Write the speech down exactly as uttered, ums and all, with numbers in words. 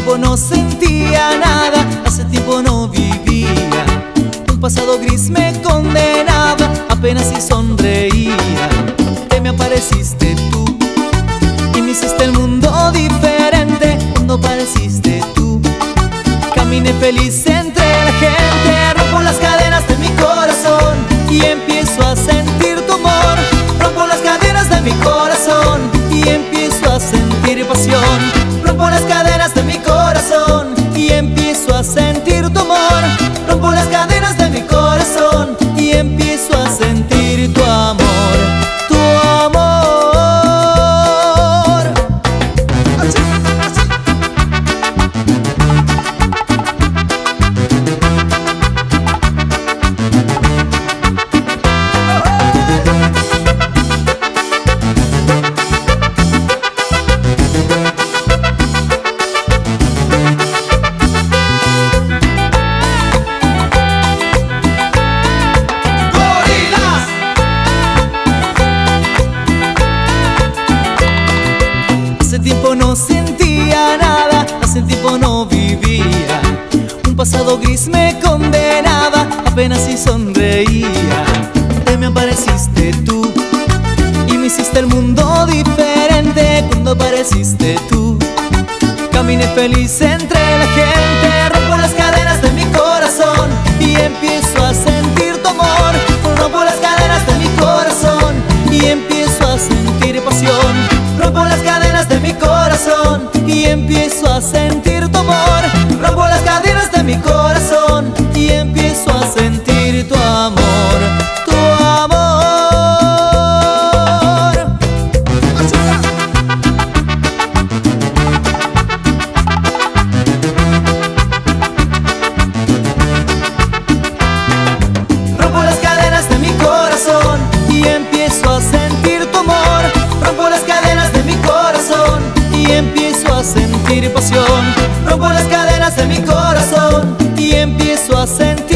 tiempo no sentía nada, hace tiempo no vivía. Un pasado gris me condenaba, apenas si sonreía. Que me apareciste tú y me hiciste el mundo diferente. Cuando apareciste tú, caminé feliz entre la gente. Rompo las cadenas de mi corazón y empiezo a sentir tu amor. Rompo las cadenas de mi corazón y empiezo a sentir pasión. Rompo las cadenas de mi corazón y empiezo a sentir tu amor. Rompo las cadenas de mi corazón y empiezo a sentir tu amor, tu amor. Hace tiempo no sentía nada, hace tiempo no vivía. Un pasado gris me condenaba, apenas si sonreía. Te me apareciste tú y me hiciste el mundo diferente. Cuando apareciste tú, caminé feliz entre la gente. Rompo las cadenas de mi corazón y empiezo a sentir tu amor. Rompo las cadenas de mi corazón y empiezo a sentir pasión. Rompo las cadenas de mi corazón y empiezo a sentir tu amor. Rompo las cadenas de mi corazón y empiezo a sentir tu amor, tu amor. Rompo las cadenas de mi corazón y empiezo a sentir tu amor. Rompo las cadenas de mi corazón y empiezo a sentir pasión. Rompo las cadenas de mi corazón y empiezo a sentir